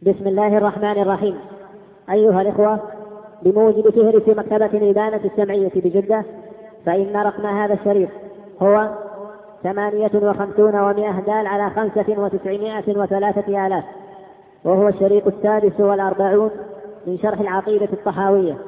بسم الله الرحمن الرحيم. أيها الإخوة، بموجب فهرس مكتبة الإبانة السمعية بجدة، فإن رقم هذا الشريط هو 58 دال على 95,3 وهو الشريط 46 من شرح العقيدة الطحاوية.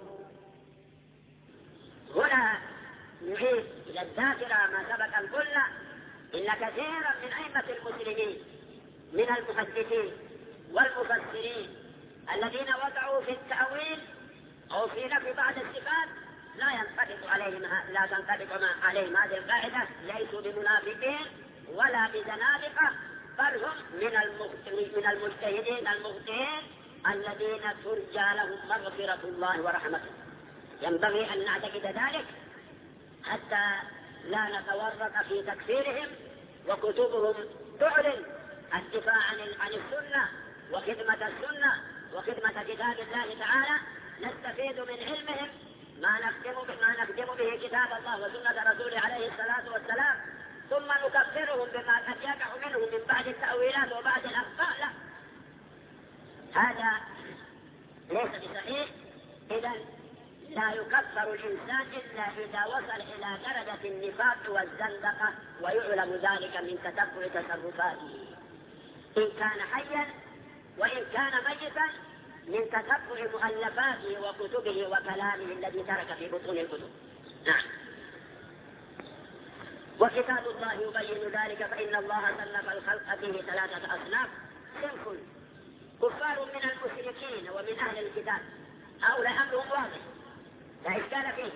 هنا نعيد إلى الذاكرة ما سبق أن قلنا إن كثيرا من أئمة المسلمين من المحدثين والمفسرين الذين وقعوا في التأويل أو في نفي بعض الصفات لا تنطبق عليهم هذه القاعدة، ليسوا بمنافقين ولا بزنادقة، بل هم من المجتهدين المخطئين الذين ترجى لهم مغفرة الله ورحمته. ينبغي أن نعتقد ذلك حتى لا نتورط في تكفيرهم، وكتبهم تعلن الدفاع عن السنة وخدمة السنة وخدمة كتاب الله تعالى. نستفيد من علمهم ما نخدم به كتاب الله وسنة رسوله عليه الصلاة والسلام، ثم نكفرهم بما قد يقع منهم من بعد التأويلات وبعد الأخطاء. لا، هذا ليس بصحيح. إذن لا يكفر الإنسان إلا إذا وصل إلى درجة النفاق والزندقة، ويعلم ذلك من تتبع تصرفاته إن كان حيا وإن كان ميتا، من تتبع مؤلفاته وكتبه وكلامه الذي ترك في بطون الكتب. نعم. وكتاب الله يبين ذلك، فإن الله صنف الخلق فيه 3 أصناف: صنف كفار من المشركين ومن أهل الكتاب، هؤلاء أمرهم واضح لا إشكال فيه،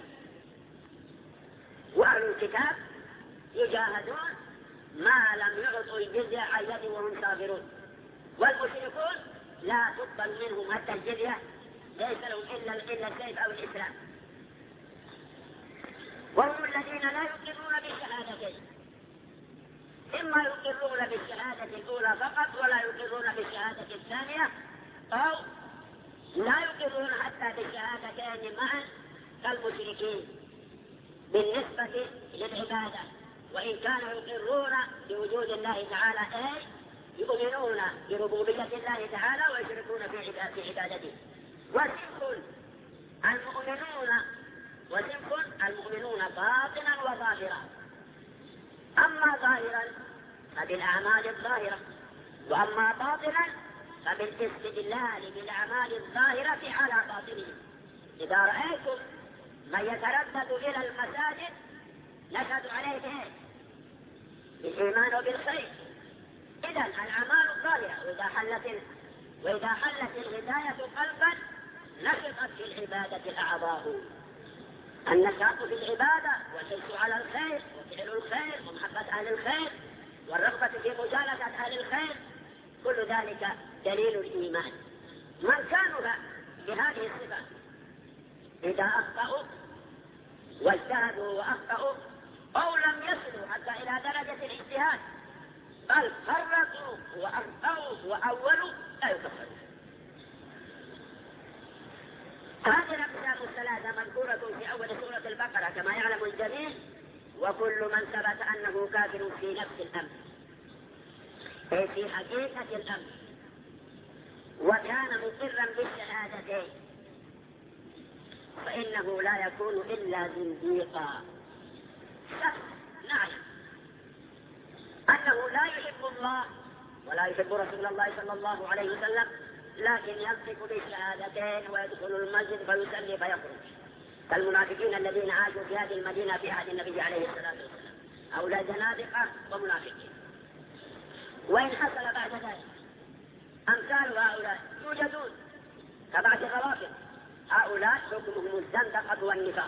وأهل الكتاب يجاهدون ما لم يعطوا الجزية عن يد وهم صابرون، والمشركون لا تقبل منهم حتى الجزية، ليس لهم إلا السيف أو الإسلام، وهم الذين لا يقرون بالشهادتين، إما يقرون بالشهادة الأولى فقط ولا يقرون بالشهادة الثانية، أو لا يقرون حتى بالشهادتين معا كالمشركين بالنسبة للعبادة، وإن كانوا يقرون بوجود الله تعالى، أي يؤمنون بربوبية الله تعالى ويشركون في عبادته. وصنف المؤمنون باطنا وظاهرا. أما ظاهرا فبالأعمال الظاهرة، وأما باطنا فبالاستدلال بالأعمال الظاهرة على باطنهم. إذا رأيتم من يتردد إلى المساجد نشهد عليه بالإيمان وبالخير. إذن الأعمال الظاهرة، وإذا حلت الهداية قلبا نشطت في العبادة الأعضاء. النشاط في العبادة والحرص على الخير وفعل الخير ومحبة أهل الخير والرغبة في مجالسة أهل الخير، كل ذلك دليل الإيمان. من كانوا بهذه الصفة إذا أخطأوا واجتهدوا وأخطأوا أو لم يصلوا حتى إلى درجة الاجتهاد بل فرطوا وأخطأوا وأولوا لا يكفرون. هذه الأقسام 3 مذكورة في أول سورة البقرة كما يعلم الجميع، وكل من ثبت أنه كافر في نفس الأمر، أي في حقيقة الأمر، وكان مقرا بالشهادتين، فإنه لا يكون إلا زنديقا. نعلم أنه لا يحب الله ولا يحب رسول الله صلى الله عليه وسلم، لكن ينطق بالشهادتين ويدخل المسجد فيصلي فيخرج، كالمنافقين الذين عاشوا في هذه المدينة في عهد النبي عليه الصلاة والسلام، هؤلاء زنادقة ومنافقين. وإن حصل بعد ذلك أمثال هؤلاء يوجدون كبعض الروافض، هؤلاء حكمهم الزندقة والنفاق.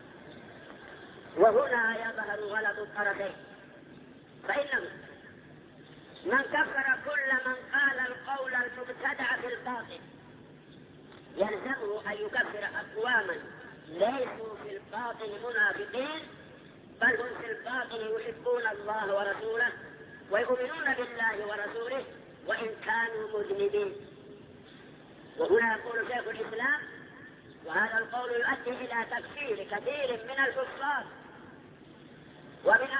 وهنا يظهر غلط الطرفين، فإنه من كفر كل من قال القول المبتدع في الباطل يلزمه أن يكفر أقواما ليسوا في الباطن منافقين، بل هم في الباطن يحبون الله ورسوله ويؤمنون بالله ورسوله وإن كانوا مذنبين. وهنا يقول شيخ الإسلام، وهذا القول يؤدي إلى تكفير كثير من الكفار ومن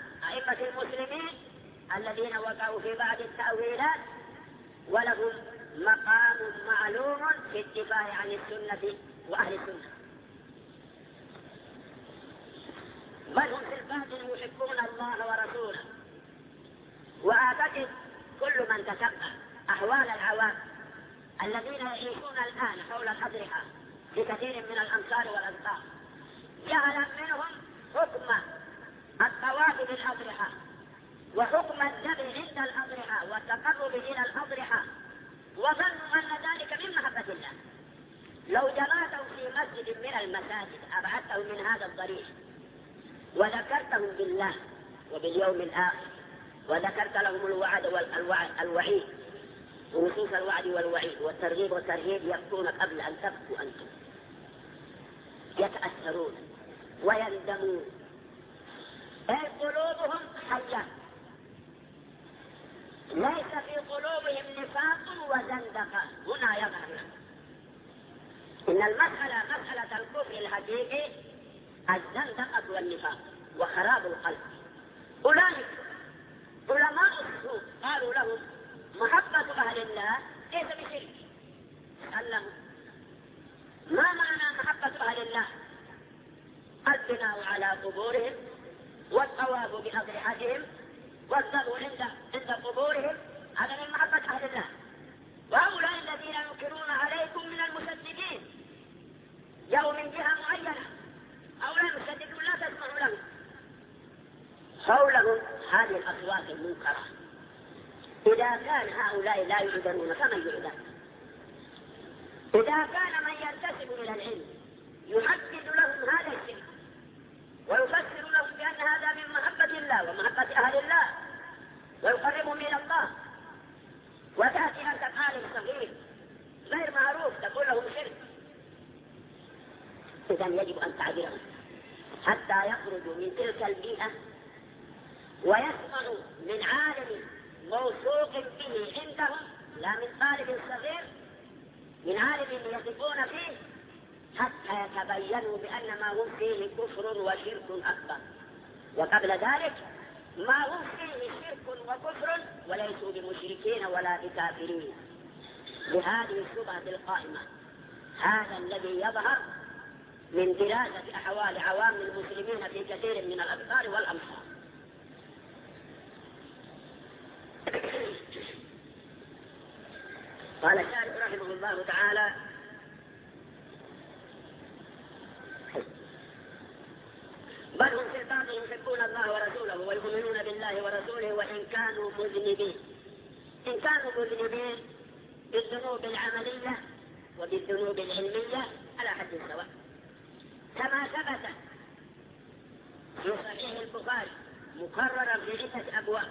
أئمة المسلمين الذين وقعوا في بعض التأويلات ولهم مقام معلوم في الدفاع عن السنة وأهل السنة، بل هم في الباطن يحبون الله ورسوله. وأعتقد كل من تتبع أحوال العوام الذين يعيشون الآن حول الأضرحة في كثير من الأمصار والأمصار يعلم منهم حكم الطواف بالأضرحة وحكم الذبح عند الأضرحة والتقرب إلى الأضرحة، وظنوا أن ذلك من محبة الله. لو جمعتهم في مسجد من المساجد أبعدتهم من هذا الضريح وذكرتهم بالله وباليوم الآخر وذكرت لهم الوعد والوعيد ونصوص الوعد والوعيد والترغيب والترهيب يبكون قبل أن تبكوا أنتم، يتأثرون ويندمون، أي قلوبهم حية، ليس في قلوبهم نفاق وزندقة. هنا يظهر إن المسألة مسألة الكفر الحقيقي الزندقة والنفاق وخراب القلب. أولئك علماء السوء قالوا لهم محبة أهل الله ليس بشرك. سألهم ما معنى محبة أهل الله؟ البناء على قبورهم والطواف بأضرحتهم والذبح عند قبورهم، هذا من محبة أهل الله. وهؤلاء الذين ينكرون عليكم من المسددين يوم من جهة معينة، هؤلاء المسددون لا تسمعوا لهم، حولهم هذه الأصوات المنكرة. إذا كان هؤلاء لا يعذرون فمن يعذر؟ إذا كان من ينتسب إلى العلم يحدد لهم هذا الشيء ويفسر لهم بأن هذا من محبة الله ومحبة أهل الله ويقربهم إلى الله، وتأتي أنت عالم صغير غير معروف تقول لهم شرك، إذن يجب أن تعذرهم حتى يخرجوا من تلك البيئة ويسمعوا من عالم موثوق به عندهم، لا من طالب صغير، من عالم يثقون فيه، حتى يتبينوا بأن ما هم فيه كفر وشرك أكبر. وقبل ذلك ما هم فيه شرك وكفر وليسوا بمشركين ولا بكافرين. بهذه الشبهة القائمة هذا الذي يظهر من دراسة أحوال عوام المسلمين في كثير من الأمصار والأمصار. قال الشارع رحمه الله تعالى: بل هم في الباطن يحبون الله ورسوله ويؤمنون بالله ورسوله وإن كانوا مذنبين. إن كانوا مذنبين بالذنوب العملية وبالذنوب العلمية على حد سواء، كما ثبت في صحيح البخاري مكررا في عدة أبواب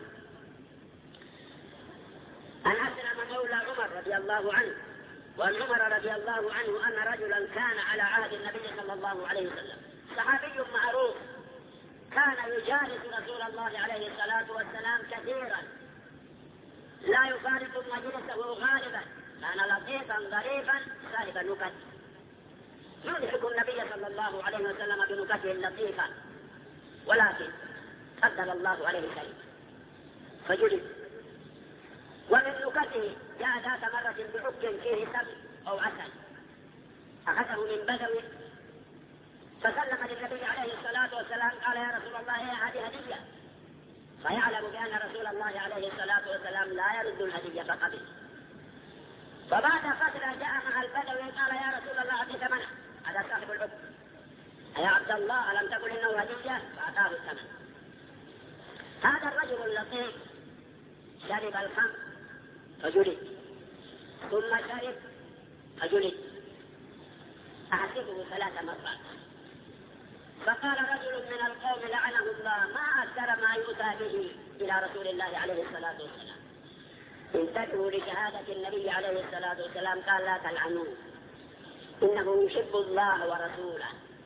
أن أسلم مولى عمر رضي الله عنه، وأن عمر رضي الله عنه أن رجلا كان على عهد النبي صلى الله عليه وسلم صحابي معروف كان يجالس رسول الله عليه الصلاة والسلام كثيرا، لا يفارق مجلسه غالبا، كان لطيفا ظريفا صاحب النكت، يضحك النبي صلى الله عليه وسلم بنكته اللطيفة، ولكن قدر الله عليه شيء فجلد. ومن نكته جاء ذات مرة بعك فيه سبع أو عسل، أخذه من بدوي فسلم للنبي عليه الصلاة والسلام، قال: يا رسول الله هذه هدية، فيعلم بأن رسول الله عليه الصلاة والسلام لا يرد الهدية فقبل. فبعد فترة جاء مع البدوي قال: يا رسول الله أعطي ثمنه، هذا صاحب العقد، يا عبد الله ألم تقل إنه هدية؟ فأعطاه الثمن. هذا الرجل اللطيف شرب الخمر فجلد، ثم شرب فجلد، أحسبه 3 مرات. فقال رجل من القوم لعنه الله: ما أكثر ما يؤتى به إلى رسول الله عليه الصلاة والسلام. انتبهوا لشهادة النبي عليه الصلاة والسلام، قال: لا تلعنوه إنه يحب الله ورسوله.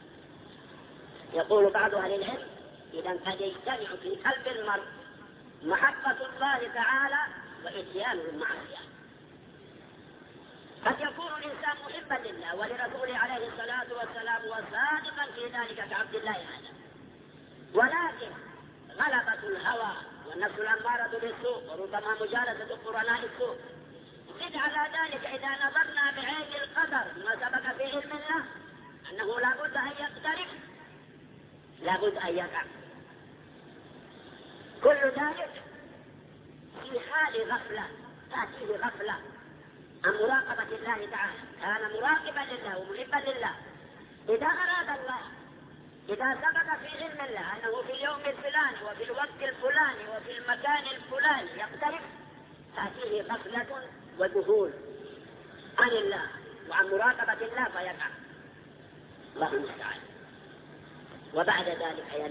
يقول بعض أهل العلم: إذا قد يجتمع في قلب المرء محبة الله تعالى وإتيانه المعصية. قد يكون الإنسان محبا لله ولرسوله عليه الصلاة والسلام وصادقا في ذلك كعبد الله هذا، ولكن غلبة الهوى والنفس الأمارة بالسوء وربما مجالسة قرناء السوء زد على ذلك إذا نظرنا بعين القدر ما سبق في علم الله أنه لابد أن يقترب، لابد أن يقع. كل ذلك في حال غفلة، تأتيه غفلة عن مراقبة الله تعالى. كان مراقبا لله ومحبا لله. إذا أراد الله، إذا سبق في علم الله أنه في اليوم الفلاني وفي الوقت الفلاني وفي المكان الفلاني يقترب، تأتيه غفلة وذهول عن الله وعن مراقبة الله فيقع. الله المستعان. وبعد ذلك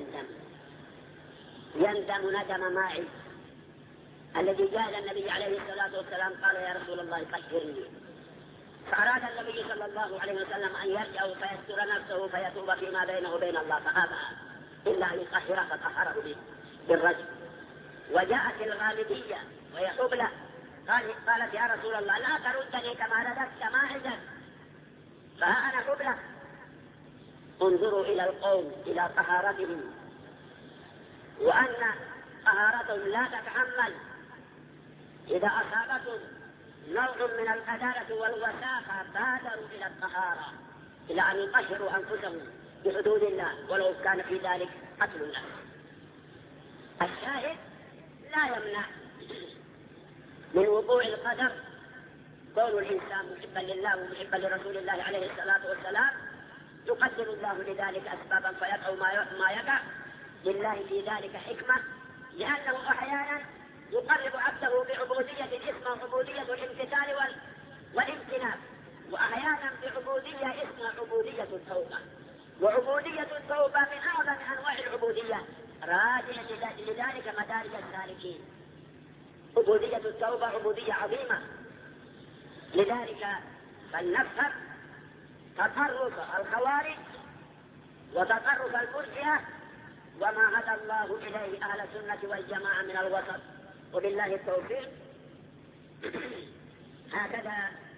يندم ندم ماعز الذي جاء النبي عليه الصلاة والسلام قال يا رسول الله طهرني، فأراد النبي صلى الله عليه وسلم أن يرجع فيستر نفسه فيتوب فيما بينه وبين الله، فأبى إلا أن يطهره فطهره بالرجل. وجاءت الغامدية وهي حبلى قالت يا رسول الله لا تردني كما رددت ماعزا، فها أنا حبلى. انظروا إلى القوم إلى طهارتهم، وأن طهارتهم لا تتحمل إذا أصابتهم نوع من القذارة والوساخة بادروا إلى الطهارة، إلى أن يطهروا أنفسهم بحدود الله ولو كان في ذلك قتل النفس. الشاهد لا يمنع من وقوع القدر كون الإنسان محبا لله ومحبا لرسول الله عليه الصلاة والسلام، يقدر الله لذلك أسبابا فيقع ما يقع. لله في ذلك حكمة، لأنه أحيانا يقرب عبده بعبودية اسمها عبودية الامتثال والامتنان، وأحيانا بعبودية اسمها عبودية التوبة. وعبودية التوبة من أعظم أنواع العبودية، راجع لذلك مدارج السالكين. عبودية التوبة عبودية عظيمة، لذلك فلنفهم تطرف الخوارج وتطرف المرجئة وما هدى الله إليه أهل السنة والجماعة من الوسط، وبالله التوفيق. هكذا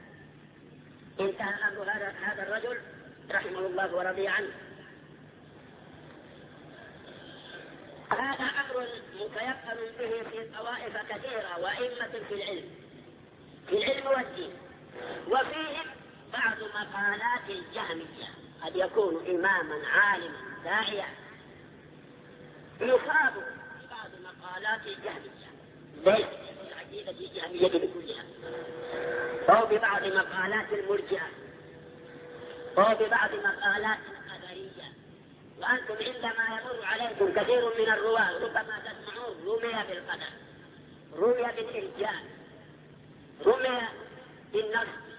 انتهى أمر هذا الرجل رحمه الله ورضي عنه. هذا أمر متيقن به في طوائف كثيرة وأئمة في العلم والدين. وفيه بعض مقالات الجهمية، قد يكون إماما عالما داعيا يصاب بعض مقالات الجهمية، ليس العقيدة الجهمية بكلها، أو ببعض مقالات المرجئة، أو ببعض مقالات القدرية. وأنتم عندما يمر عليكم كثير من الرواة ربما تسمعون رمي بالقدر، رمي بالإرجاء، رمي بالنصب،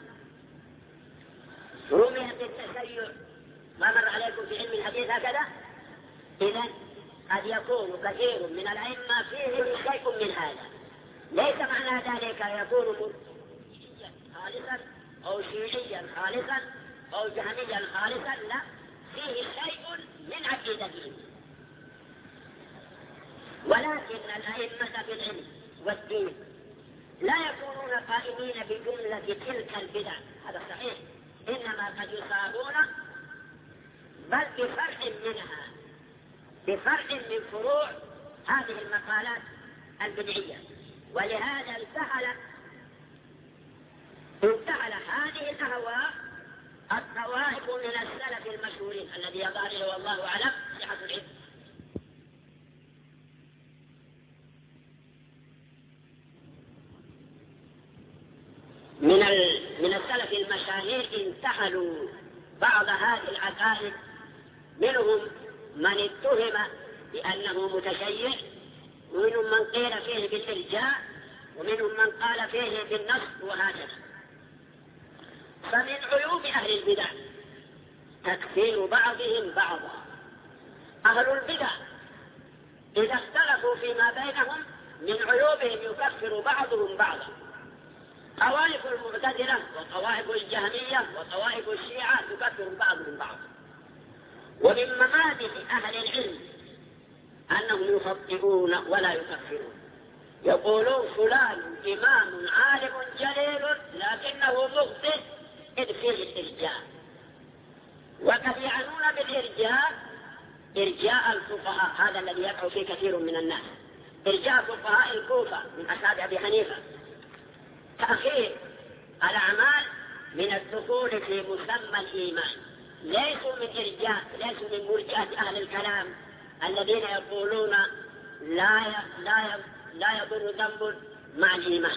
رمي بالتشيع، ما مر عليكم في علم الحديث هكذا. إذن قد يكون كثير من الأئمة فيه شيء من هذا، ليس معنى ذلك يكون مرجئيا خالصا أو شيعيا خالصا أو جهميا خالصا، لا، فيه شيء من عقيدتهم. ولكن الأئمة في العلم والدين لا يكونون قائمين بجملة تلك البدع، هذا صحيح، إنما قد يصابون بل بفرع منها، بفرع من فروع هذه المقالات البدعية. ولهذا انتحل هذه الأهواء الطوائف من السلف المشهورين الذي يظهر له والله أعلم صحة العلم. من السلف المشاهير انتحلوا بعض هذه العقائد، منهم من اتهم بأنه متشيع، ومنهم من قيل فيه بالإرجاء، ومنهم من قال فيه بالنصب، وهكذا. فمن عيوب أهل البدع تكفير بعضهم بعضا. أهل البدع إذا اختلفوا فيما بينهم من عيوبهم يكفر بعضهم بعضا. طوائف المعتزلة وطوائف الجهمية وطوائف الشيعة يكفر بعضهم بعضا. ومن ممادح أهل العلم أنهم يخطئون ولا يكفرون، يقولون فلان إمام عالم جليل لكنه مخطئ إذ فيه الإرجاء. وقد يعنون بالإرجاء إرجاء الفقهاء، هذا الذي يقع فيه كثير من الناس، إرجاء فقهاء الكوفة من أصحاب أبي حنيفة، تأخير الأعمال من الدخول في مسمى الإيمان، ليسوا من مرجئة أهل الكلام الذين يقولون لا يضر ذنب مع الإيمان.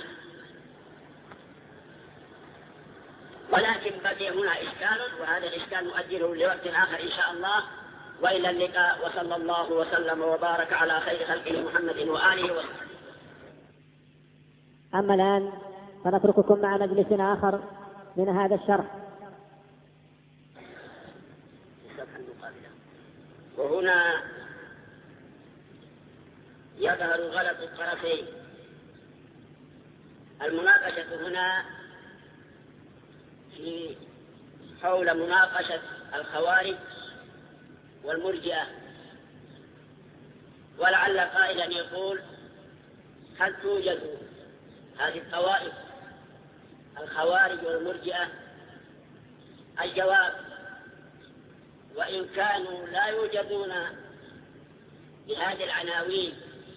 ولكن بقي هنا إشكال، وهذا الإشكال نؤجله لوقت آخر إن شاء الله، وإلى اللقاء، وصلى الله وسلم وبارك على خير خلقه محمد وآله وصحبه. أما الآن فنترككم مع مجلس آخر من هذا الشرح. وهنا يظهر غلط الطرفين. المناقشة هنا في حول مناقشة الخوارج والمرجئة، ولعل قائلا يقول: هل توجد هذه الطوائف الخوارج والمرجئة؟ الجواب: وإن كانوا لا يوجدون بهذه العناوين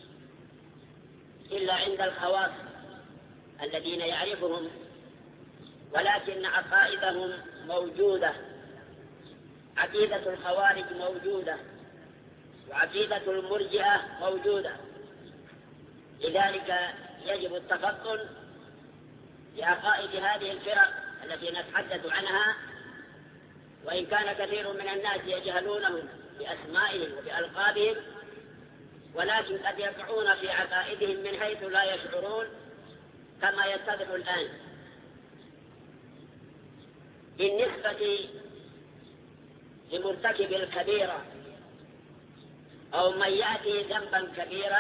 إلا عند الخواص الذين يعرفهم، ولكن عقائدهم موجودة. عقيدة الخوارج موجودة، وعقيدة المرجئة موجودة. لذلك يجب التفطن لعقائد هذه الفرق التي نتحدث عنها، وإن كان كثير من الناس يجهلونهم بأسمائهم وبألقابهم، ولكن قد يقعون في عقائدهم من حيث لا يشعرون كما يتضح الآن. بالنسبة لمرتكب الكبيرة أو من يأتي ذنبا كبيرا،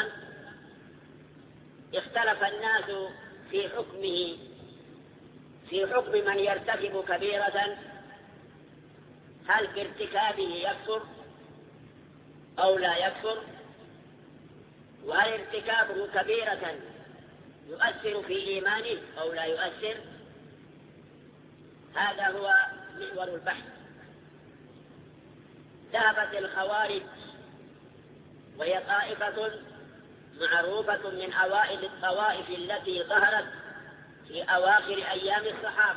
اختلف الناس في حكمه، في حكم من يرتكب كبيرة، هل بارتكابه يكفر أو لا يكفر، وهل ارتكابه كبيرة يؤثر في إيمانه أو لا يؤثر. هذا هو محور البحث. ذهبت الخوارج، وهي طائفة معروفة من أوائل الطوائف التي ظهرت في أواخر أيام الصحابة،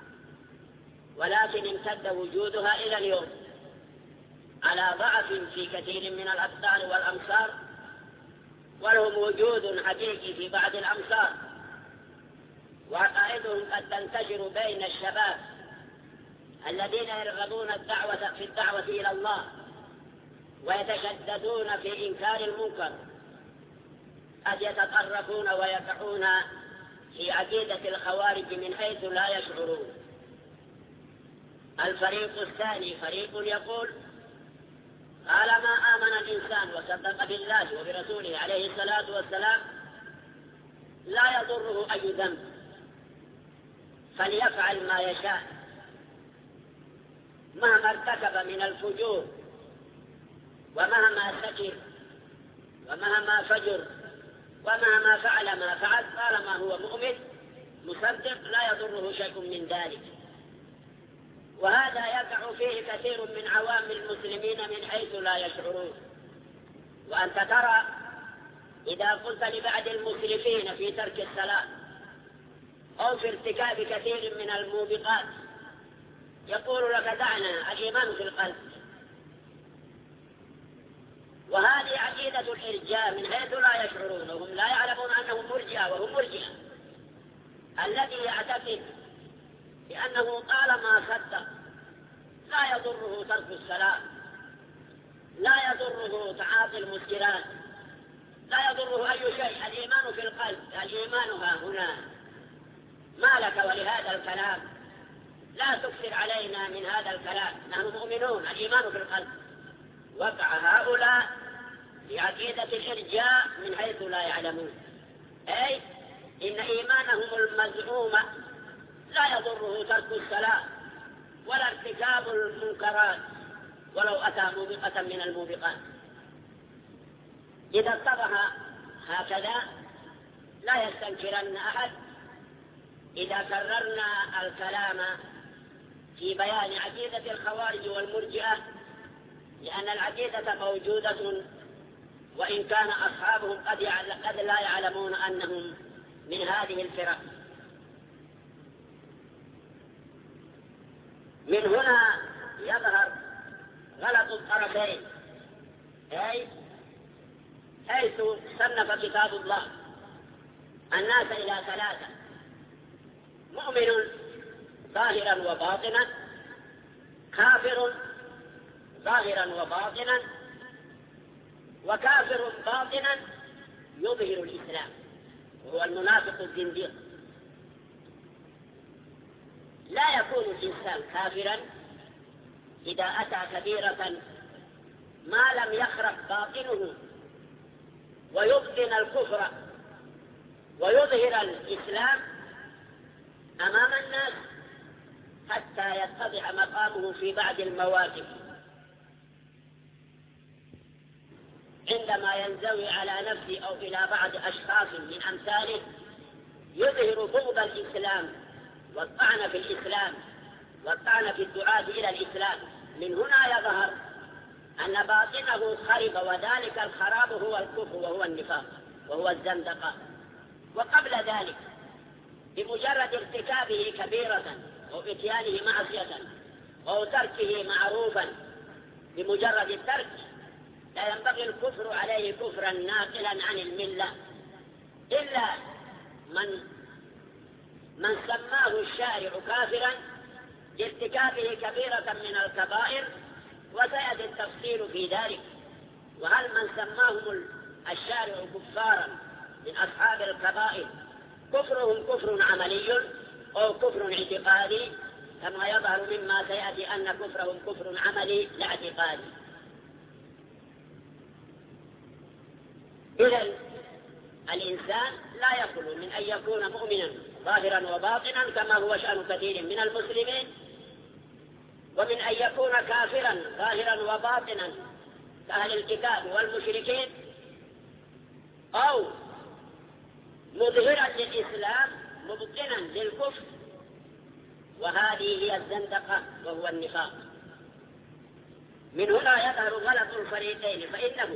ولكن امتد وجودها إلى اليوم على ضعف في كثير من الأقطار والأمصار، ولهم وجود حقيقي في بعض الأمصار، وعقائدهم قد تنتشر بين الشباب الذين يرغبون في الدعوة إلى الله ويتشددون في إنكار المنكر، قد يتطرفون ويقعون في عقيدة الخوارج من حيث لا يشعرون. الفريق الثاني فريق يقول: طالما آمن الإنسان وصدق بالله وبرسوله عليه الصلاة والسلام لا يضره أي ذنب، فليفعل ما يشاء مهما ارتكب من الفجور، ومهما سكر، ومهما فجر، ومهما فعل ما فعل، طالما هو مؤمن مصدق لا يضره شيء من ذلك. وهذا يقع فيه كثير من عوام المسلمين من حيث لا يشعرون. وأنت ترى إذا قلت لبعض المسرفين في ترك الصلاة أو في ارتكاب كثير من الموبقات، يقول لك: دعنا، الإيمان في القلب. وهذه عقيدة الإرجاء من حيث لا يشعرون، وهم لا يعلمون أنهم مرجئة وهم مرجئة. الذي يعتقد بأنه طالما صدق لا يضره ترك الصلاة، لا يضره تعاطي المسكرات، لا يضره أي شيء، الإيمان في القلب، الإيمان ها هنا، ما لك ولهذا الكلام؟ لا تكثر علينا من هذا الكلام، نحن مؤمنون، الإيمان في القلب. وقع هؤلاء في عقيدة الإرجاء من حيث لا يعلمون، أي إن إيمانهم المزعوم لا يضره ترك الصلاة ولا ارتكاب المنكرات ولو أتى موبقة من الموبقات. إذا اتضح هكذا لا يستنكرن أحد إذا كررنا الكلام في بيان عقيدة الخوارج والمرجئة، لأن العقيدة موجودة، وإن كان أصحابهم قد لا يعلمون أنهم من هذه الفرق. من هنا يظهر غلط الطرفين، أي حيث صنف كتاب الله الناس إلى ثلاثة: مؤمن ظاهرا وباطنا، كافر ظاهرا وباطنا، وكافر باطنا يظهر الإسلام وهو المنافق الزنديق. لا يكون الإنسان كافرا إذا أتى كبيرة ما لم يخرج باطنه ويبطن الكفر ويظهر الإسلام أمام الناس حتى يتضح مقامه في بعض المواقف، عندما ينزوي على نفسه أو إلى بعض أشخاص من أمثاله يظهر بغض الإسلام والطعن في الإسلام والطعن في الدعاة إلى الإسلام. من هنا يظهر أن باطنه خرب، وذلك الخراب هو الكفر وهو النفاق وهو الزندقة. وقبل ذلك بمجرد ارتكابه كبيرة أو إتيانه معصية أو تركه معروفا، بمجرد الترك لا ينبغي الكفر عليه كفرا ناقلا عن الملة، إلا من سماه الشارع كافرا لارتكابه كبيرة من الكبائر، وسيأتي التفصيل في ذلك. وهل من سماهم الشارع كفارا من أصحاب الكبائر كفرهم كفر عملي أو كفر اعتقادي، كما يظهر مما سيأتي أن كفرهم كفر عملي لا اعتقادي. إذن الإنسان لا يخلو من أن يكون مؤمنا ظاهرا وباطنا كما هو شأن كثير من المسلمين، ومن أن يكون كافرا ظاهرا وباطنا كأهل الكتاب والمشركين، أو مظهرا للإسلام مبطنا للكفر، وهذه هي الزندقة وهو النفاق. من هنا يظهر غلط الفريقين، فإنه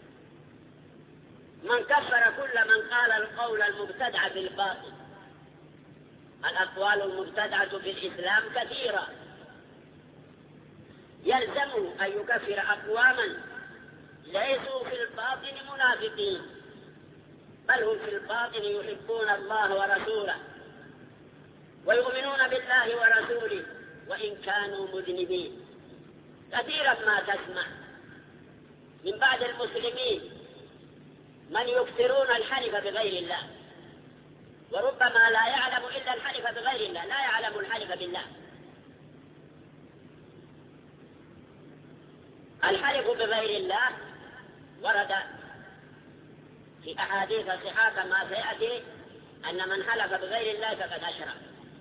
من كفر كل من قال القول المبتدع بالباطل. الأقوال المبتدعة في الإسلام كثيرة، يلزمه أن يكفر أقواما ليسوا في الباطن منافقين، بل هم في الباطن يحبون الله ورسوله ويؤمنون بالله ورسوله وإن كانوا مذنبين. كثيرا ما تسمع من بعض المسلمين من يكثرون الحلف بغير الله، وربما لا يعلم إلا الحلف بغير الله، لا يعلم الحلف بالله. الحلف بغير الله ورد في أحاديث صحاح كما سيأتي أن من حلف بغير الله فقد أشرك.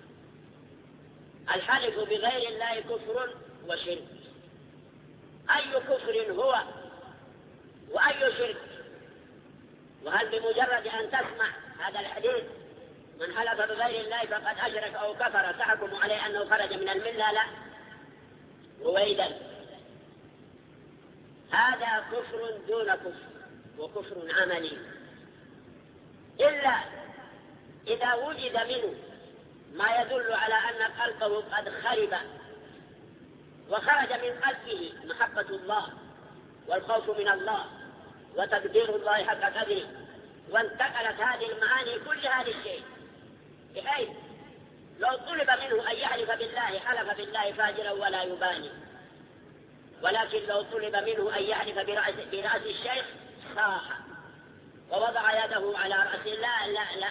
الحلف بغير الله كفر وشرك. أي كفر هو وأي شرك؟ وهل بمجرد أن تسمع هذا الحديث من حلف بغير الله فقد أشرك أو كفر تحكم عليه أنه خرج من الملة؟ لا، رويدا. هذا كفر دون كفر وكفر عملي، إلا إذا وجد منه ما يدل على أن قلبه قد خرب وخرج من قلبه محبة الله والخوف من الله وتقدير الله حق قدره، وانتقلت هذه المعاني كلها للشيء، بحيث لو طلب منه أن يحلف بالله حلف بالله فاجرا ولا يبالي، ولكن لو طلب منه أن يحلف برأس الشيخ صاح ووضع يده على رأسه. لا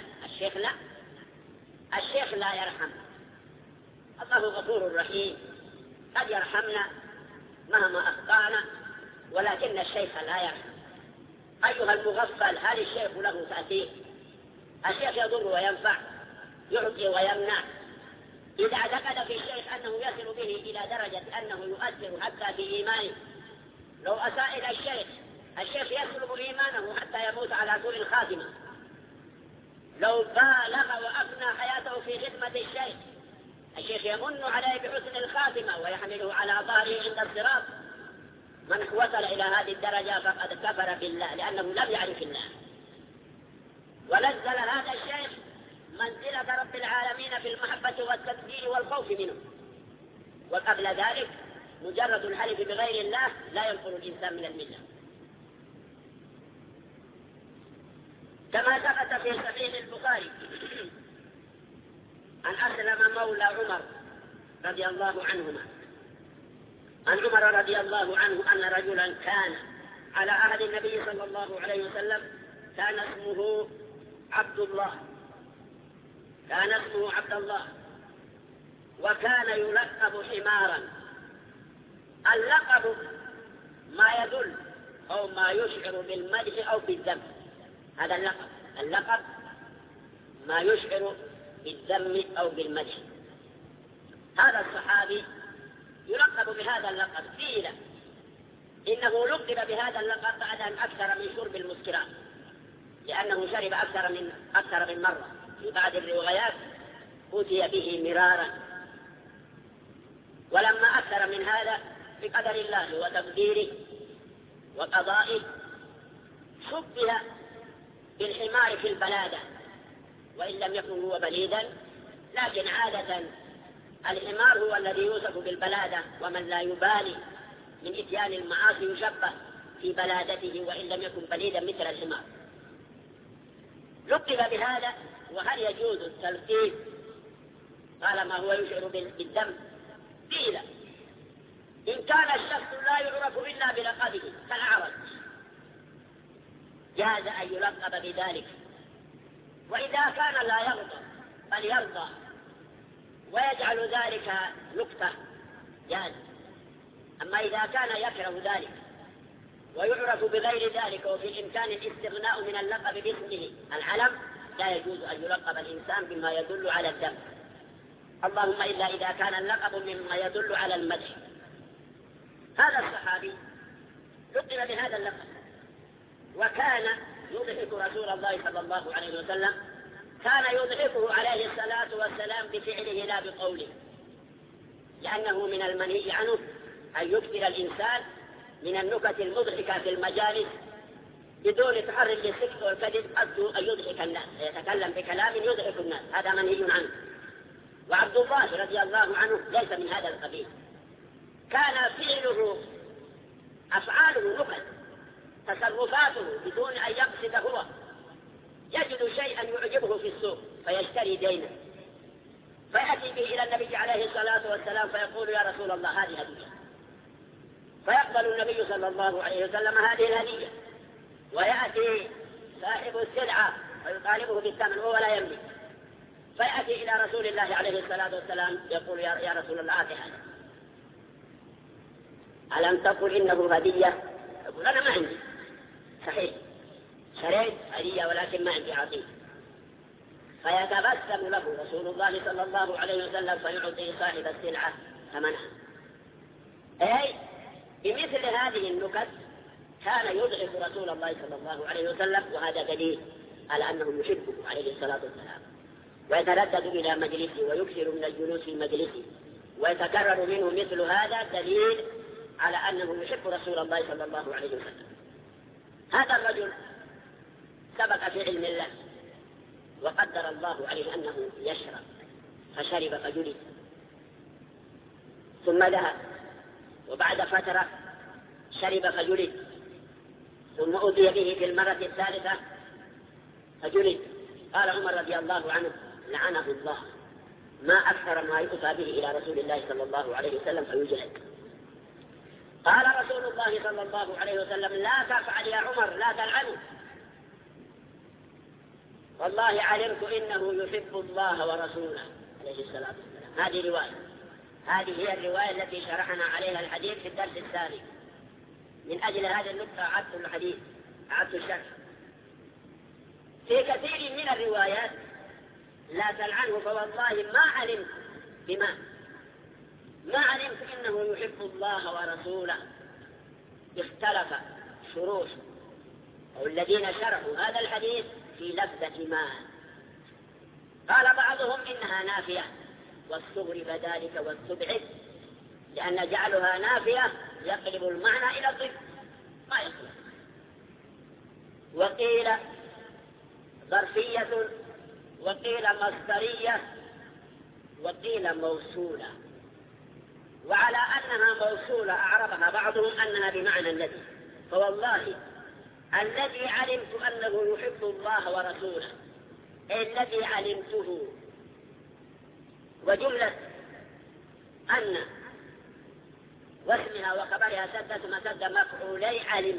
الشيخ لا يرحم. الله غفور رحيم، قد يرحمنا مهما أخطأنا، ولكن الشيخ لا يرحم. أيها المغفل، هل الشيخ له تأثير؟ الشيخ يضر وينفع، يعطي ويمنع. إذا اعتقد في الشيخ أنه يصل به إلى درجة أنه يؤثر حتى في إيمانه، لو أساء إلى الشيخ يسلب إيمانه حتى يموت على سوء الخاتمة. لو بالغ وأفنى حياته في خدمة الشيخ يمن عليه بحسن الخاتمة ويحمله على ظهره عند الصراط. من وصل إلى هذه الدرجة فقد كفر بالله، لأنه لم يعرف الله. ونزل هذا الشيخ منزلة رب العالمين في المحبة والتقدير والخوف منه، وقبل ذلك مجرد الحلف بغير الله لا ينقل الإنسان من الملة. كما ثبت في صحيح البخاري عن أسلم مولى عمر رضي الله عنهما عن عمر رضي الله عنه أن رجلا كان على عهد النبي صلى الله عليه وسلم كان اسمه عبد الله وكان يلقب حمارا. اللقب ما يدل أو ما يشعر بالمدح أو بالذم، هذا اللقب ما يشعر بالذم أو بالمدح. هذا الصحابي يلقب بهذا اللقب قيل إنه لقب بهذا اللقب بعد أن أكثر من شرب المسكرات، لأنه شرب أكثر من مرة. في بعض الروايات أتي به مرارا، ولما أكثر من هذا بقدر الله وتقديره وقضائه شبه بالحمار في البلادة، وإن لم يكن هو بليدا، لكن عادة الحمار هو الذي يوصف بالبلادة، ومن لا يبالي من إتيان المعاصي يشبه في بلادته وإن لم يكن بليدا مثل الحمار. لقب بهذا. وهل يجوز التلقيب؟ قال ما هو يشعر بالذنب. قيل إن كان الشخص لا يعرف إلا بلقبه كالأعرج جاز أن يلقب بذلك، وإذا كان لا يرضى بل يرضى ويجعل ذلك نكتة جاز. أما إذا كان يكره ذلك ويعرف بغير ذلك وفي الإمكان الاستغناء من اللقب باسمه العلم، لا يجوز أن يلقب الإنسان بما يدل على الذم، اللهم إلا إذا كان اللقب مما يدل على المدح. هذا الصحابي لقب بهذا اللقب، وكان يضحك رسول الله صلى الله عليه وسلم، كان يضحكه عليه الصلاة والسلام بفعله لا بقوله، لأنه من المنهي عنه أن يكثر الإنسان من النكت المضحكة في المجالس بدون تحرك للسكت والكذب أن يضحك الناس، يتكلم بكلام يضحك الناس، هذا منهي عنه. وعبد الله رضي الله عنه ليس من هذا القبيل، كان فعله أفعاله نكت، تصرفاته بدون أن يقصد هو، يجد شيئا يعجبه في السوق فيشتري دينه فيأتي به إلى النبي عليه الصلاة والسلام فيقول يا رسول الله هذه هدية، فيقبل النبي صلى الله عليه وسلم هذه الهدية، ويأتي صاحب السلعة ويطالبه بالثمن وهو لا يملك، فيأتي إلى رسول الله عليه الصلاة والسلام يقول يا رسول الله آتي هذا، ألم تقل إنه هدية؟ يقول أنا ما عندي، صحيح شريت هدية ولكن ما عندي عطيه، فيتبسم له رسول الله صلى الله عليه وسلم فيعطي صاحب السلعة ثمنها. أي بمثل هذه النكت كان يضحك رسول الله صلى الله عليه وسلم، وهذا دليل على أنه يحبه عليه الصلاة والسلام، ويتردد إلى مجلسه ويكثر من الجلوس في مجلسه ويتكرر منه مثل هذا، دليل على أنه يحب رسول الله صلى الله عليه وسلم. هذا الرجل سبق في علم الله وقدر الله عليه أنه يشرب فشرب فجلد، ثم ذهب وبعد فترة شرب فجلد، ثم أتي به في المرة الثالثة فجلد. قال عمر رضي الله عنه لعنه الله، ما أكثر ما يؤتى به إلى رسول الله صلى الله عليه وسلم فيجلد. قال رسول الله صلى الله عليه وسلم لا تفعل يا عمر، لا تلعنه، والله علمت إنه يحب الله ورسوله عليه الصلاة والسلام. هذه رواية، هذه هي الرواية التي شرحنا عليها الحديث في الدرس الثاني. من أجل هذه النقطة أعدت الحديث، أعدت الشرح. في كثير من الروايات لا تلعنه فوالله ما علمت ما علمت إنه يحب الله ورسوله. اختلف شروح أو الذين شرحوا هذا الحديث في لفظة ما. قال بعضهم إنها نافية واستغرب ذلك واستبعد، لأن جعلها نافية يقلب المعنى إلى الضد ما يصلح. وقيل ظرفية وقيل مصدرية وقيل موصولة. وعلى أنها موصولة أعربها بعضهم أنها بمعنى الذي. فوالله الذي علمت أنه يحب الله ورسوله، الذي علمته، وجملة أن واسمها وخبرها سدت مسد مفعولي علمت،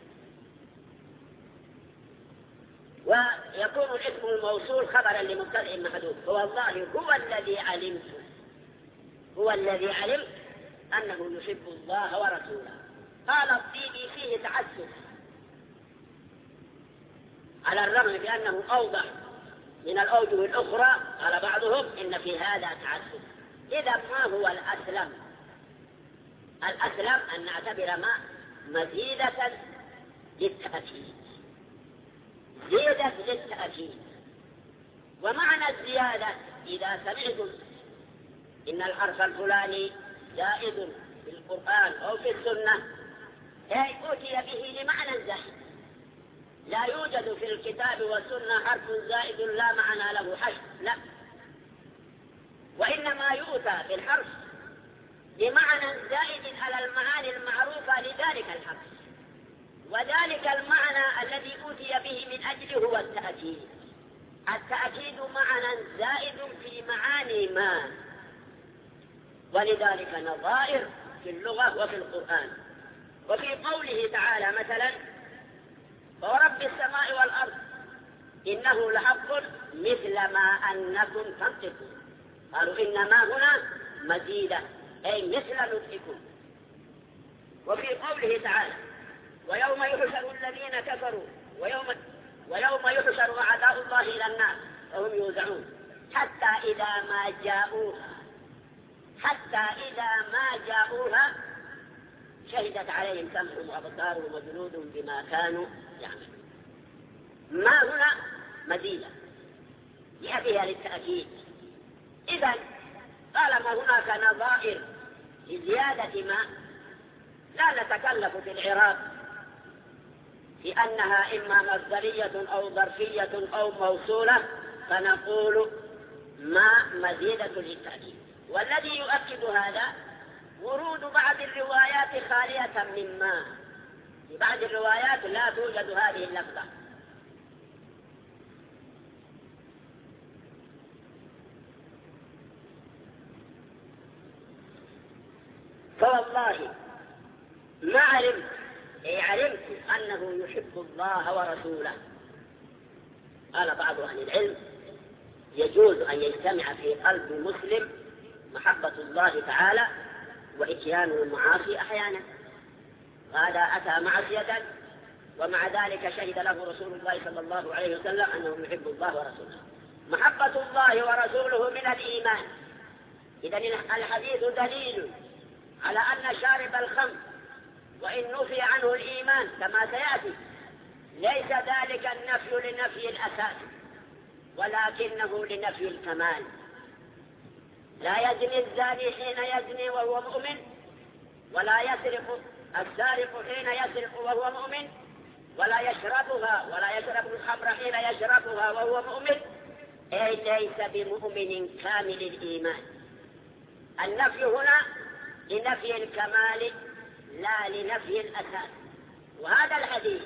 ويكون الاسم الموصول خبرا لمبتدئ محذوف. فوالله هو الذي علمت، هو الذي علمت أنه يحب الله ورسوله. قال الطيبي فيه تعسف على الرغم بأنه أوضح من الأوجه الأخرى. قال بعضهم إن في هذا تعسف. إذا ما هو الأسلم؟ الأسلم أن نعتبر ما مزيدة للتأكيد، زيادة للتأكيد. ومعنى الزيادة إذا سمعتم إن الحرف الفلاني زائد في القرآن أو في السنة أي أتي به لمعنى زائد. لا يوجد في الكتاب والسنة حرف زائد لا معنى له حشد، لا، وإنما يؤتى بالحرف بمعنى زائد على المعاني المعروفة لذلك الحرف، وذلك المعنى الذي أتي به من أجله هو التأكيد. التأكيد معنى زائد في معاني ما، ولذلك نظائر في اللغة وفي القرآن. وفي قوله تعالى مثلا فورب السماء والأرض إنه لحق مثل ما أنكم تنطقون، قالوا إنما هنا مزيدة أي مثل نطقكم. وفي قوله تعالى ويوم يحشر الذين كفروا ويوم يحشر أعداء الله إلى النار وهم يوزعون حتى إذا ما جاءوها شهدت عليهم سمعهم وأبصارهم وجلودهم بما كانوا يعملون. ما هنا مزيدة يأتيها للتأكيد. إذن طالما هناك نظائر لزيادة ما لا نتكلف في الإعراب في أنها إما مصدرية أو ظرفية أو موصولة، فنقول ما مزيدة للتأكيد. والذي يؤكد هذا ورود بعض الروايات خالية من ما، في بعض الروايات لا توجد هذه اللفظة. فوالله ما علمت أنه يحب الله ورسوله. قال بعض أهل العلم يجوز أن يجتمع في قلب مسلم محبة الله تعالى وإتيان المعاصي أحيانا، وهذا أتى معصية ومع ذلك شهد له رسول الله صلى الله عليه وسلم أنه يحب الله ورسوله. محبة الله ورسوله من الإيمان. إذن الحديث دليل على أن شارب الخمر وإن نفي عنه الإيمان كما سيأتي ليس ذلك النفي لنفي الأساس ولكنه لنفي الكمال. لا يزني الزاني حين يزني وهو مؤمن، ولا يسرق السارق حين يسرق وهو مؤمن، ولا يشرب الخمر حين يشربها وهو مؤمن، أي ليس بمؤمن كامل الإيمان. النفي هنا لنفي الكمال لا لنفي الأساس. وهذا الحديث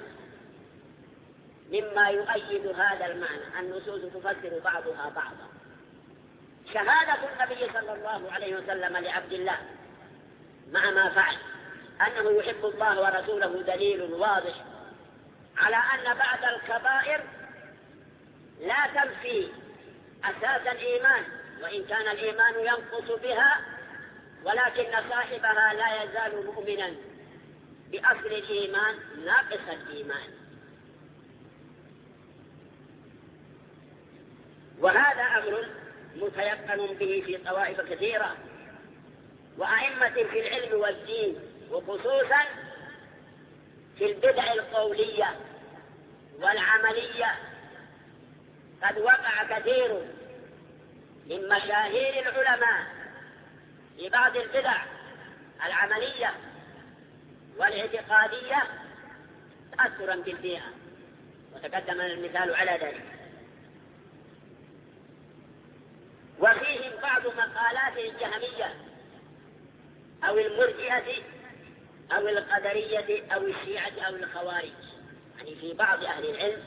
مما يؤيد هذا المعنى. النصوص تفسر بعضها بعضا. شهادة النبي صلى الله عليه وسلم لعبد الله مع ما فعل أنه يحب الله ورسوله دليل واضح على أن بعض الكبائر لا تنفي أساس الإيمان، وإن كان الإيمان ينقص بها، ولكن صاحبها لا يزال مؤمنا بأصل الإيمان ناقص الإيمان. وهذا أمر متيقن به في طوائف كثيرة وأئمة في العلم والدين، وخصوصا في البدع القولية والعملية. قد وقع كثير من مشاهير العلماء في بعض البدع العملية والاعتقادية تأثرا بالبيئة، وتقدم المثال على ذلك. وفيهم بعض مقالات الجهمية أو المرجئة أو القدرية أو الشيعة أو الخوارج، يعني في بعض أهل العلم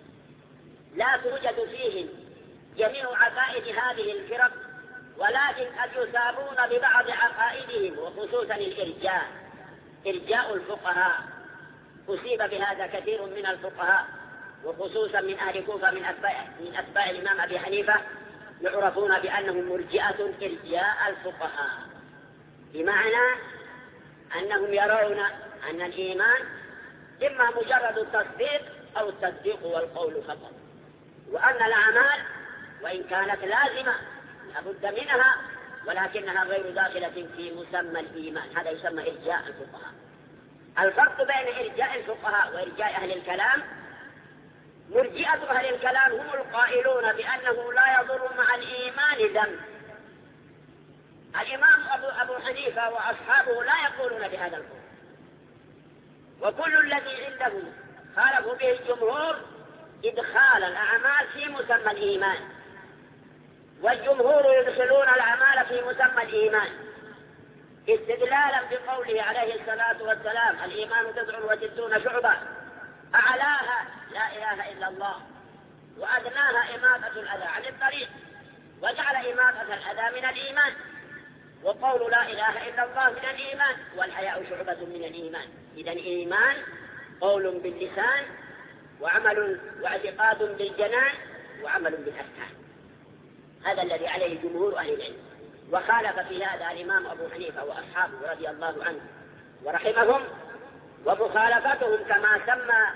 لا توجد فيهم جميع عقائد هذه الفرق، ولكن قد يصابون ببعض عقائدهم، وخصوصا الإرجاء، إرجاء الفقهاء أصيب بهذا كثير من الفقهاء، وخصوصا من أهل كوفة من أتباع الإمام أبي حنيفة، يعرفون بأنهم مرجئة إرجاء الفقهاء، بمعنى أنهم يرون أن الإيمان إما مجرد التصديق أو التصديق والقول فقط، وأن الأعمال وإن كانت لازمة لابد منها ولكنها غير داخلة في مسمى الإيمان. هذا يسمى إرجاء الفقهاء. الفرق بين إرجاء الفقهاء وإرجاء أهل الكلام: مرجئة أهل الكلام هم القائلون بأنه لا يضر مع الإيمان ذنب. الإمام أبو حنيفة وأصحابه لا يقولون بهذا القول، وكل الذي عندهم خالفوا به الجمهور إدخال الأعمال في مسمى الإيمان، والجمهور يدخلون الأعمال في مسمى الإيمان استدلالا بقوله عليه الصلاة والسلام: الإيمان 69 شعبة، أعلاها لا إله إلا الله، وأدناها إماطة الأذى عن الطريق، وجعل إماطة الأذى من الإيمان، وقول لا إله إلا الله من الإيمان، والحياء شعبة من الإيمان. إذن إيمان قول باللسان وعمل واعتقاد بالجنان وعمل بالأركان. هذا الذي عليه جمهور أهل العلم، وخالف في هذا الإمام أبو حنيفة وأصحابه رضي الله عنه ورحمهم. ومخالفتهم كما سمى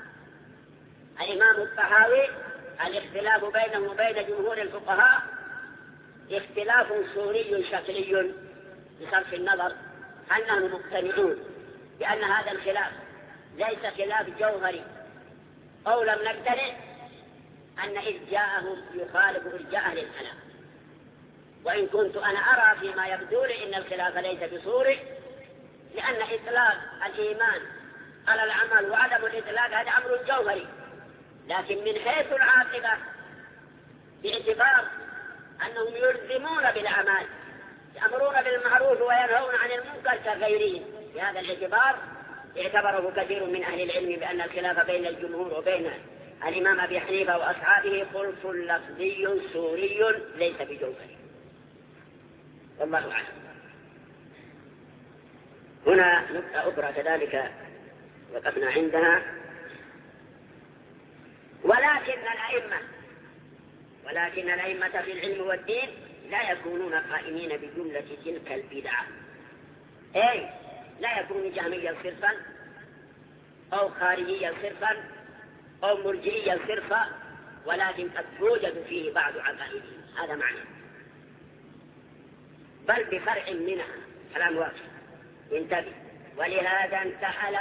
الإمام الطحاوي الاختلاف بينهم وبين جمهور الفقهاء اختلاف صوري شكلي، بصرف النظر أنهم مقتنعون بأن هذا الخلاف ليس خلاف جوهري، أو لم نقتنع أن إرجاءهم يخالف إرجاء أهل الكلام. وإن كنت أنا أرى فيما يبدو لي أن الخلاف ليس بصوري، لأن إطلاق الإيمان على العمل وعدم الإطلاق هذا أمر جوهري، لكن من حيث العاقبة باعتبار أنهم يلزمون بالأعمال، يأمرون بالمعروف وينهون عن المنكر كغيرهم، بهذا الاعتبار اعتبره كثير من أهل العلم بأن الخلاف بين الجمهور وبين الإمام أبي حنيفة وأصحابه خلف لفظي سوري ليس بجوهري، والله أعلم. هنا نقطة أخرى كذلك وقفنا عندها: ولكن الأئمة في العلم والدين لا يكونون قائمين بجملة تلك البدع، أي لا يكون جهميا صرفا أو خارجيا صرفا أو مرجئيا صرفا، ولكن قد توجد فيه بعض عقائدهم، هذا معنى، بل بفرع منها. كلام واضح، انتبه. ولهذا انتحل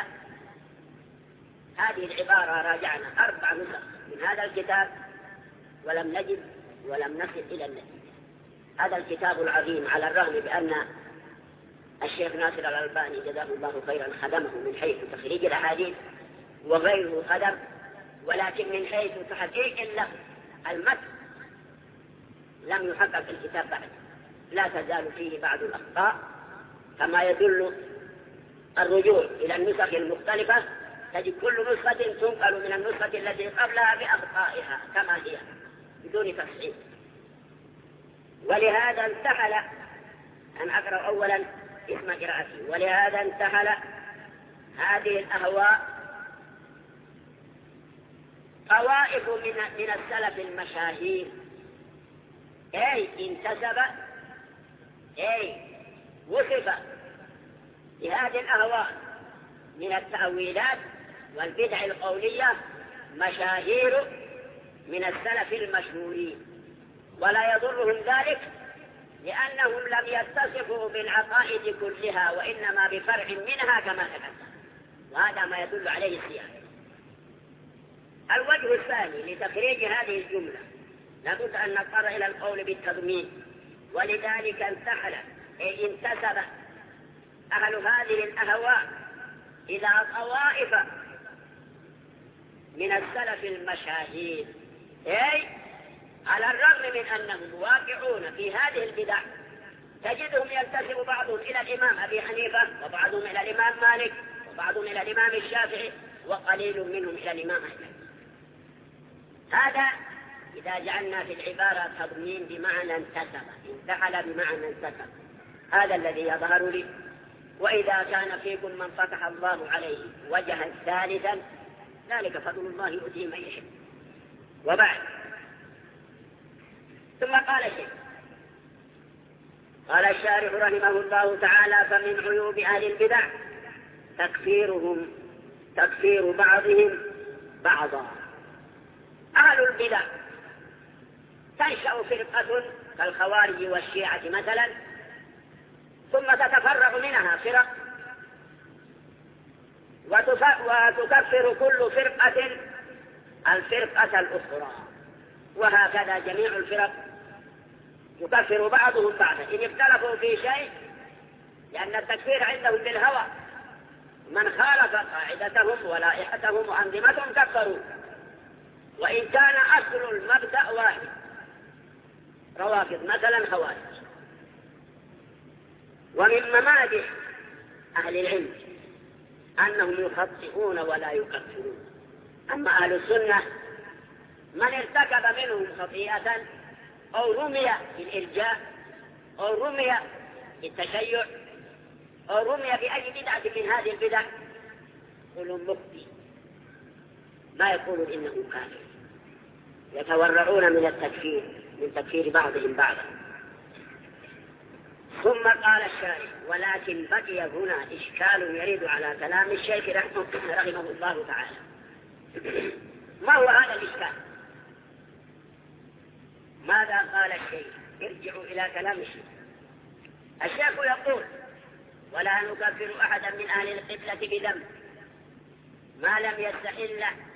هذه العبارة، راجعنا 4 نسخ من هذا الكتاب ولم نجد ولم نصل إلى النتيجة. هذا الكتاب العظيم على الرغم بأن الشيخ ناصر الألباني جزاه الله خيرا خدمه من حيث تخريج الأحاديث وغيره خدم، ولكن من حيث تحقيق اللفظ المتن لم يحقق الكتاب بعد، لا تزال فيه بعض الأخطاء، كما يدل الرجوع إلى النسخ المختلفة، تجد كل نسخة تنقل من النسخة التي قبلها بأخطائها كما هي بدون تصحيح. ولهذا انتحل، أنا أقرأ أولا اسم قراءتي: ولهذا انتحل هذه الأهواء طوائف من السلف المشاهير، أي انتسب أي وصف بهذه الأهواء من التأويلات والبدع القولية مشاهير من السلف المشهورين، ولا يضرهم ذلك لأنهم لم يتصفوا بالعقائد كلها وإنما بفرع منها كما تقدم، وهذا ما يدل عليه السياق. الوجه الثاني لتخريج هذه الجملة لابد أن نضطر إلى القول بالتضمين، ولذلك انتحل أي انتسب أهل هذه الأهواء إلى طوائف من السلف المشاهير، أي على الرغم من أنهم واقعون في هذه البدع تجدهم ينتسب بعضهم إلى الإمام أبي حنيفة، وبعضهم إلى الإمام مالك، وبعضهم إلى الإمام الشافعي، وقليل منهم إلى الإمام أحمد. هذا إذا جعلنا في العبارة تضمين بمعنى انتسب، انتحل بمعنى انتسب، هذا الذي يظهر لي. وإذا كان فيكم من فتح الله عليه وجها ثالثا ذلك فضل الله يؤتيه من يشاء. وبعد ثم قال شيء، قال الشارح رحمه الله تعالى: فمن عيوب أهل البدع تكفير بعضهم بعضا. أهل البدع تنشأ فرقة كالخوارج والشيعة مثلا، ثم تتفرغ منها فرق، وتكفر كل فرقة الفرقة الأخرى، وهكذا جميع الفرق يكفر بعضهم بعضا إن اختلفوا في شيء، لأن التكفير عندهم بالهوى، من خالف قاعدتهم ولائحتهم وأنظمتهم كفروا، وإن كان أصل المبدأ واحد. روافض مثلا خوارج. ومن ممادح أهل العلم أنهم يخطئون ولا يكفرون. أما أهل السنة من ارتكب منهم خطيئة أو رمي بالإرجاء أو رمي بالتشيع أو رمي بأي بدعة من هذه البدع يقولون مخطئ، ما يقولون إنه كافر، يتورعون من التكفير، من تكفير بعضهم بعضا. ثم قال الشارح: ولكن بقي هنا إشكال يريد على كلام الشيخ رحمه الله تعالى. ما هو هذا الإشكال؟ ماذا قال الشيخ؟ ارجعوا إلى كلام الشيخ. الشيخ يقول: ولا نكفر أحدا من أهل القبلة بذنب ما لم يستحل